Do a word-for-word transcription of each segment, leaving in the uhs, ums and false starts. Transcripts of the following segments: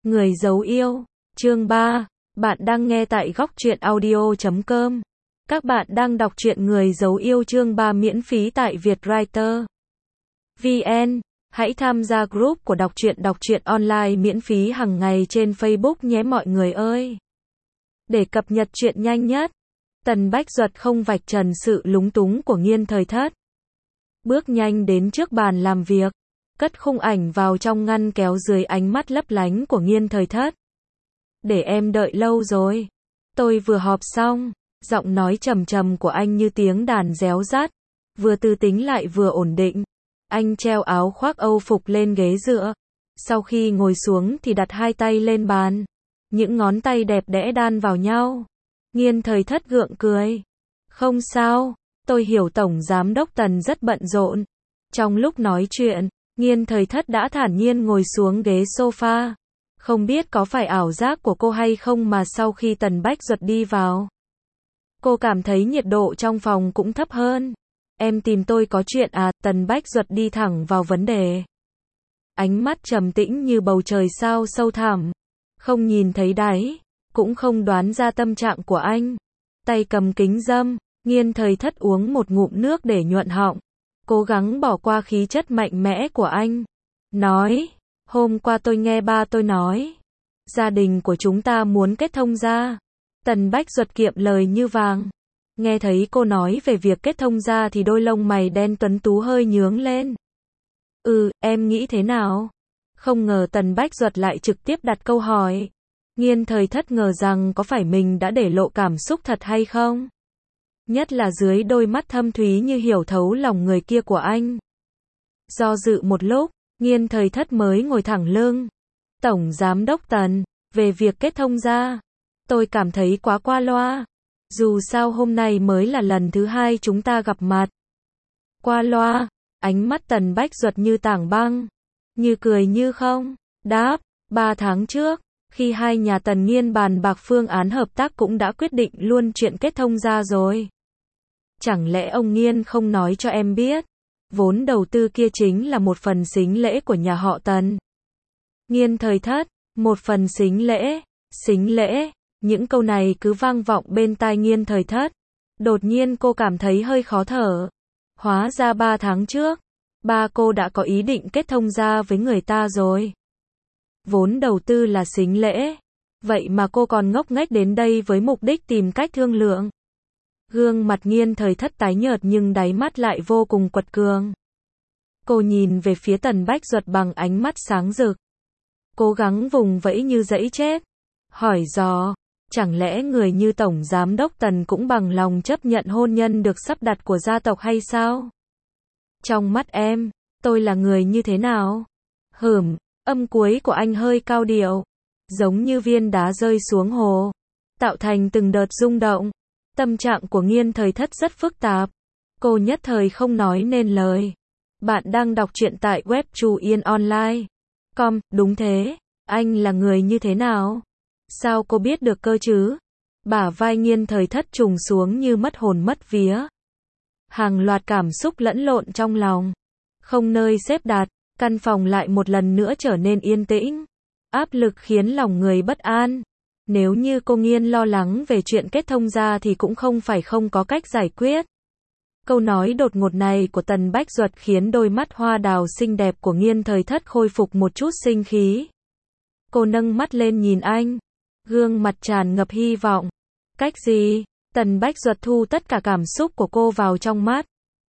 Người giấu yêu, chương ba. Bạn đang nghe tại góc truyện audio chấm com. Các bạn đang đọc truyện Người giấu yêu chương ba miễn phí tại Vietwriter chấm vn. Hãy tham gia group của đọc truyện đọc truyện online miễn phí hàng ngày trên Facebook nhé mọi người ơi. Để cập nhật truyện nhanh nhất, Tần Bách Duật không vạch trần sự lúng túng của Nghiên Thời Thất. Bước nhanh đến trước bàn làm việc, cất khung ảnh vào trong ngăn kéo dưới ánh mắt lấp lánh của Nghiên Thời Thất. Để em đợi lâu rồi. Tôi vừa họp xong. Giọng nói trầm trầm của anh như tiếng đàn réo rắt, vừa tư tính lại vừa ổn định. Anh treo áo khoác Âu phục lên ghế dựa. Sau khi ngồi xuống thì đặt hai tay lên bàn. Những ngón tay đẹp đẽ đan vào nhau. Nghiên Thời Thất gượng cười. Không sao, tôi hiểu Tổng Giám đốc Tần rất bận rộn. Trong lúc nói chuyện, Nghiên Thời Thất đã thản nhiên ngồi xuống ghế sofa. Không biết có phải ảo giác của cô hay không mà sau khi Tần Bách Duật đi vào, cô cảm thấy nhiệt độ trong phòng cũng thấp hơn. Em tìm tôi có chuyện à? Tần Bách Duật đi thẳng vào vấn đề. Ánh mắt trầm tĩnh như bầu trời sao sâu thẳm. Không nhìn thấy đáy, cũng không đoán ra tâm trạng của anh. Tay cầm kính râm, Nghiên Thời Thất uống một ngụm nước để nhuận họng. Cố gắng bỏ qua khí chất mạnh mẽ của anh. Nói, hôm qua tôi nghe ba tôi nói, gia đình của chúng ta muốn kết thông gia. Tần Bách Duật kiệm lời như vàng. Nghe thấy cô nói về việc kết thông gia thì đôi lông mày đen tuấn tú hơi nhướng lên. Ừ, em nghĩ thế nào? Không ngờ Tần Bách Duật lại trực tiếp đặt câu hỏi. Nghiên Thời Thất ngờ rằng có phải mình đã để lộ cảm xúc thật hay không? Nhất là dưới đôi mắt thâm thúy như hiểu thấu lòng người kia của anh. Do dự một lúc, Nghiên Thời Thất mới ngồi thẳng lưng. Tổng Giám đốc Tần, về việc kết thông gia, tôi cảm thấy quá qua loa. Dù sao hôm nay mới là lần thứ hai chúng ta gặp mặt. Qua loa, ánh mắt Tần Bách Duật như tảng băng, như cười như không. Đáp, ba tháng trước, khi hai nhà Tần Nghiên bàn bạc phương án hợp tác cũng đã quyết định luôn chuyện kết thông gia rồi. Chẳng lẽ ông Nghiên không nói cho em biết? Vốn đầu tư kia chính là một phần sính lễ của nhà họ Tần. Nghiên Thời Thất, một phần sính lễ, sính lễ, những câu này cứ vang vọng bên tai Nghiên Thời Thất. Đột nhiên cô cảm thấy hơi khó thở. Hóa ra ba tháng trước, ba cô đã có ý định kết thông gia với người ta rồi. Vốn đầu tư là sính lễ, vậy mà cô còn ngốc nghếch đến đây với mục đích tìm cách thương lượng. Gương mặt Nghiên Thời Thất tái nhợt nhưng đáy mắt lại vô cùng quật cường. Cô nhìn về phía Tần Bách Duật bằng ánh mắt sáng rực. Cố gắng vùng vẫy như dẫy chết. Hỏi dò, chẳng lẽ người như Tổng Giám đốc Tần cũng bằng lòng chấp nhận hôn nhân được sắp đặt của gia tộc hay sao? Trong mắt em, tôi là người như thế nào? Hửm, âm cuối của anh hơi cao điệu, giống như viên đá rơi xuống hồ, tạo thành từng đợt rung động. Tâm trạng của Nghiên Thời Thất rất phức tạp. Cô nhất thời không nói nên lời. Bạn đang đọc truyện tại web truyện online chấm com. Đúng thế, anh là người như thế nào? Sao cô biết được cơ chứ? Bả vai Nghiên Thời Thất trùng xuống như mất hồn mất vía. Hàng loạt cảm xúc lẫn lộn trong lòng. Không nơi xếp đặt, căn phòng lại một lần nữa trở nên yên tĩnh. Áp lực khiến lòng người bất an. Nếu như cô Nghiên lo lắng về chuyện kết thông gia thì cũng không phải không có cách giải quyết. Câu nói đột ngột này của Tần Bách Duật khiến đôi mắt hoa đào xinh đẹp của Nghiên Thời Thất khôi phục một chút sinh khí. Cô nâng mắt lên nhìn anh, gương mặt tràn ngập hy vọng. Cách gì? Tần Bách Duật thu tất cả cảm xúc của cô vào trong mắt.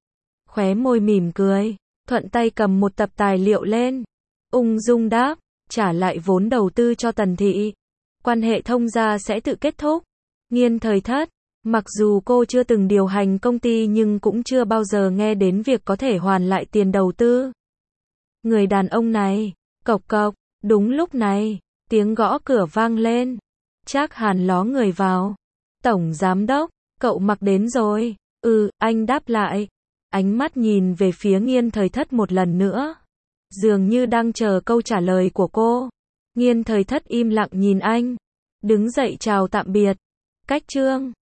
Khóe môi mỉm cười, thuận tay cầm một tập tài liệu lên. Ung dung đáp, trả lại vốn đầu tư cho Tần thị. Quan hệ thông gia sẽ tự kết thúc. Nghiên Thời Thất, mặc dù cô chưa từng điều hành công ty nhưng cũng chưa bao giờ nghe đến việc có thể hoàn lại tiền đầu tư. Người đàn ông này, cộc cộc, đúng lúc này, tiếng gõ cửa vang lên. Trác Hàn ló người vào. Tổng Giám đốc, cậu mặc đến rồi. Ừ, anh đáp lại. Ánh mắt nhìn về phía Nghiên Thời Thất một lần nữa. Dường như đang chờ câu trả lời của cô. Nghiên Thời Thất im lặng nhìn anh. Đứng dậy chào tạm biệt. Cách chương.